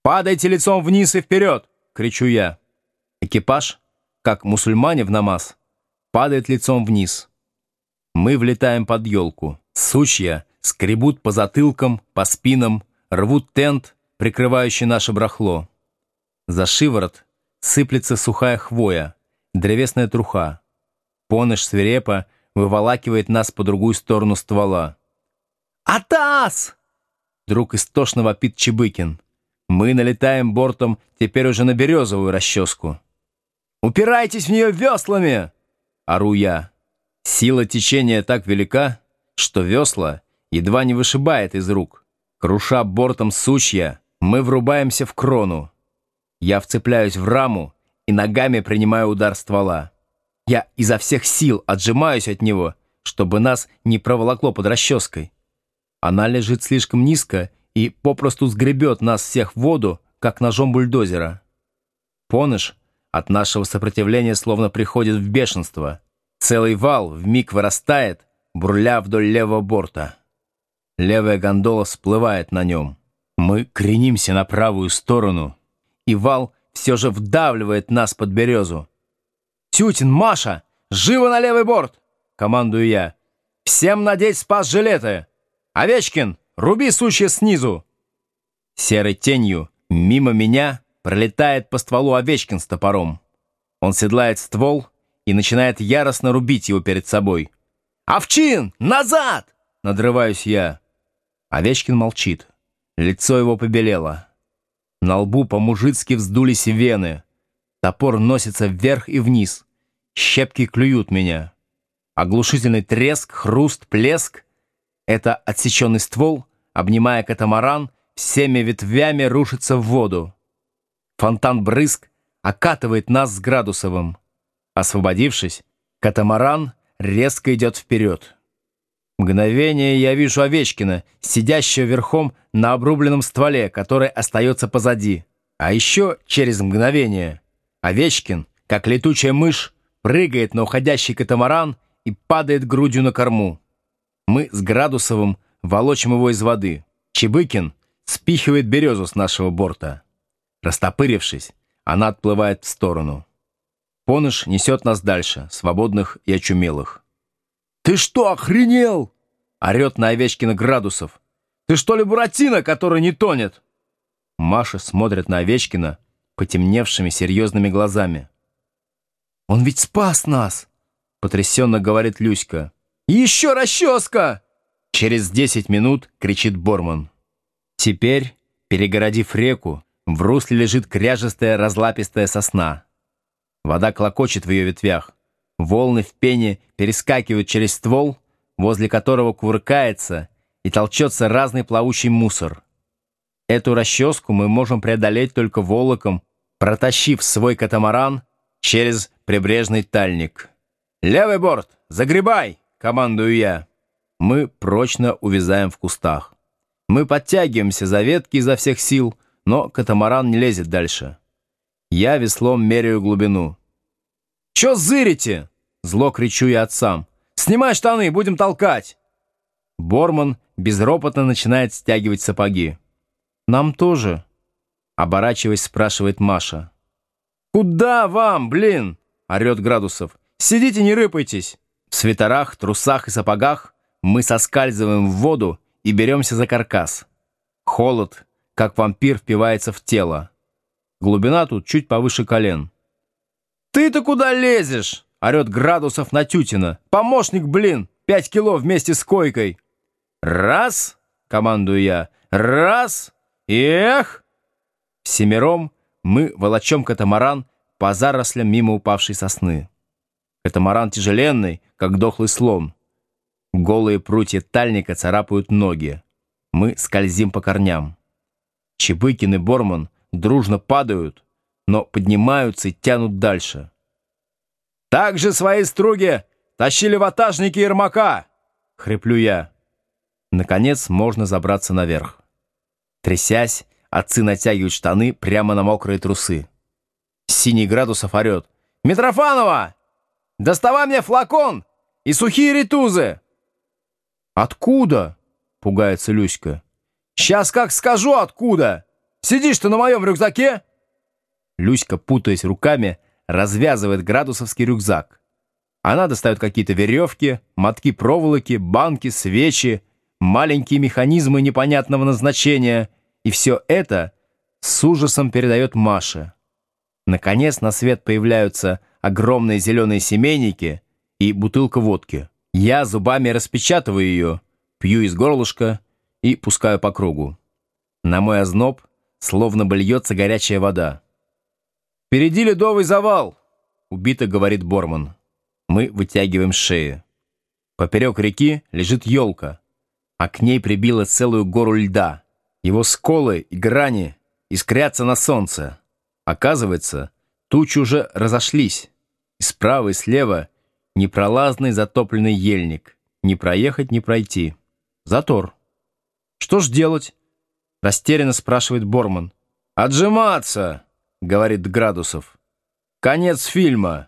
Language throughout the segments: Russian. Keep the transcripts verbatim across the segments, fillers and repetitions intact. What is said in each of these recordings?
«Падайте лицом вниз и вперед!» — кричу я. Экипаж, как мусульмане в намаз, падает лицом вниз. Мы влетаем под елку. Сучья скребут по затылкам, по спинам, рвут тент, прикрывающий наше барахло. За шиворот сыплется сухая хвоя, древесная труха. Поныш свирепо выволакивает нас по другую сторону ствола. «Атас!» Вдруг истошно вопит Чебыкин. Мы налетаем бортом теперь уже на березовую расческу. «Упирайтесь в нее веслами!» — ору я. Сила течения так велика, что весла едва не вышибает из рук. Круша бортом сучья, мы врубаемся в крону. Я вцепляюсь в раму и ногами принимаю удар ствола. Я изо всех сил отжимаюсь от него, чтобы нас не проволокло под расческой. Она лежит слишком низко и попросту сгребет нас всех в воду, как ножом бульдозера. Поныш от нашего сопротивления словно приходит в бешенство. Целый вал вмиг вырастает, бурля вдоль левого борта. Левая гондола всплывает на нем. Мы кренимся на правую сторону, и вал все же вдавливает нас под березу. «Тютин, Маша, живо на левый борт!» — командую я. «Всем надеть спас-жилеты! Овечкин, руби сучья снизу!» Серой тенью мимо меня пролетает по стволу Овечкин с топором. Он седлает ствол и начинает яростно рубить его перед собой. «Овчин, назад!» — надрываюсь я. Овечкин молчит. Лицо его побелело. На лбу по-мужицки вздулись вены. Топор носится вверх и вниз. Щепки клюют меня. Оглушительный треск, хруст, плеск — это отсеченный ствол, обнимая катамаран, всеми ветвями рушится в воду. Фонтан брызг окатывает нас с Градусовым. Освободившись, катамаран резко идет вперед. Мгновение я вижу Овечкина, сидящего верхом на обрубленном стволе, который остается позади. А еще через мгновение Овечкин, как летучая мышь, прыгает на уходящий катамаран и падает грудью на корму. Мы с Градусовым волочим его из воды. Чебыкин спихивает березу с нашего борта. Растопырившись, она отплывает в сторону. Поныш несет нас дальше, свободных и очумелых. «Ты что, охренел?» — орет на Овечкина Градусов. «Ты что ли Буратино, который не тонет?» Маша смотрит на Овечкина потемневшими серьезными глазами. «Он ведь спас нас!» — потрясенно говорит Люська. «Еще расческа!» Через десять минут кричит Борман. Теперь, перегородив реку, в русле лежит кряжестая разлапистая сосна. Вода клокочет в ее ветвях. Волны в пене перескакивают через ствол, возле которого кувыркается и толчется разный плавучий мусор. Эту расческу мы можем преодолеть только волоком, протащив свой катамаран через прибрежный тальник. «Левый борт, загребай!» — командую я. Мы прочно увязаем в кустах. Мы подтягиваемся за ветки изо всех сил, но катамаран не лезет дальше. Я веслом меряю глубину. «Чё зырите?» — зло кричу я отцам. «Снимай штаны, будем толкать!» Борман безропотно начинает стягивать сапоги. «Нам тоже?» — оборачиваясь, спрашивает Маша. «Куда вам, блин?» — орёт Градусов. «Сидите, не рыпайтесь!» В свитерах, трусах и сапогах мы соскальзываем в воду и беремся за каркас. Холод, как вампир, впивается в тело. Глубина тут чуть повыше колен. «Ты-то куда лезешь?» — орёт Градусов на Тютина. «Помощник, блин! Пять кило вместе с койкой!» «Раз!» — командую я. «Раз! Эх!» Всемиром мы волочем катамаран по зарослям мимо упавшей сосны. Катамаран тяжеленный, как дохлый слон. Голые прутья тальника царапают ноги. Мы скользим по корням. Чебыкин и Борман дружно падают, но поднимаются и тянут дальше. «Так же свои струги тащили ватажники Ермака!» — хриплю я. Наконец можно забраться наверх. Трясясь, отцы натягивают штаны прямо на мокрые трусы. Синий Градусов орет: «Митрофанова! Доставай мне флакон и сухие ритузы!» «Откуда?» — пугается Люська. «Сейчас как скажу, откуда!» Сидишь ты на моем рюкзаке?» Люська, путаясь руками, развязывает градусовский рюкзак. Она достает какие-то веревки, мотки проволоки, банки, свечи, маленькие механизмы непонятного назначения, и все это с ужасом передает Маше. Наконец на свет появляются огромные зеленые семейники и бутылка водки. Я зубами распечатываю ее, пью из горлышка и пускаю по кругу. На мой озноб словно бы льется горячая вода. «Впереди ледовый завал!» — убито говорит Борман. Мы вытягиваем шеи. Поперек реки лежит елка, а к ней прибило целую гору льда. Его сколы и грани искрятся на солнце. Оказывается, тучи уже разошлись. И справа и слева непролазный затопленный ельник. Не проехать, не пройти. Затор. «Что ж делать?» — растерянно спрашивает Борман. «Отжиматься!» — говорит Градусов. «Конец фильма!»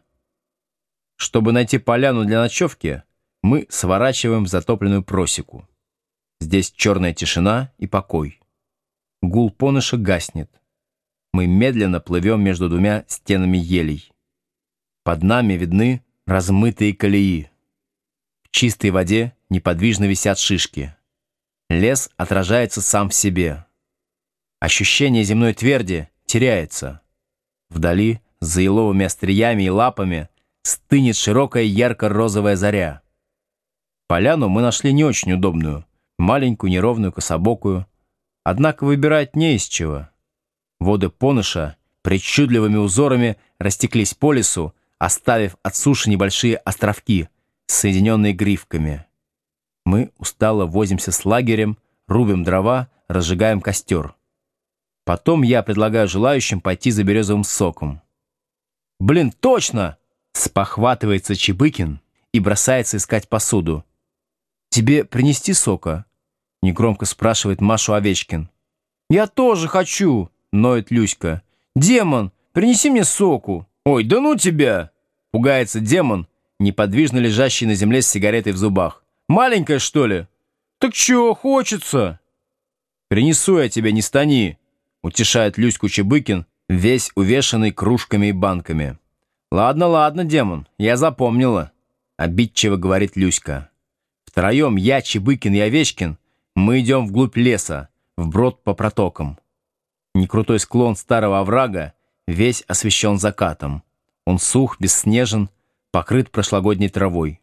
Чтобы найти поляну для ночевки, мы сворачиваем в затопленную просеку. Здесь черная тишина и покой. Гул поныша гаснет. Мы медленно плывем между двумя стенами елей. Под нами видны размытые колеи. В чистой воде неподвижно висят шишки. Лес отражается сам в себе. Ощущение земной тверди теряется. Вдали, за еловыми остриями и лапами, стынет широкая ярко-розовая заря. Поляну мы нашли не очень удобную, маленькую, неровную, кособокую. Однако выбирать не из чего. Воды Поныша причудливыми узорами растеклись по лесу, оставив от суши небольшие островки, соединенные грифками. Мы устало возимся с лагерем, рубим дрова, разжигаем костер. Потом я предлагаю желающим пойти за березовым соком. «Блин, точно!» — спохватывается Чебыкин и бросается искать посуду. «Тебе принести сока?» — негромко спрашивает Машу Овечкин. «Я тоже хочу!» — ноет Люська. «Демон, принеси мне соку!» «Ой, да ну тебя!» — пугается демон, неподвижно лежащий на земле с сигаретой в зубах. «Маленькая, что ли?» «Так чё, хочется?» «Принесу я тебе, не стани!» — утешает Люську Чебыкин, весь увешанный кружками и банками. «Ладно, ладно, демон, я запомнила», — обидчиво говорит Люська. Втроем, я, Чебыкин и Овечкин, мы идем вглубь леса, вброд по протокам. Некрутой склон старого оврага весь освещен закатом. Он сух, бесснежен, покрыт прошлогодней травой.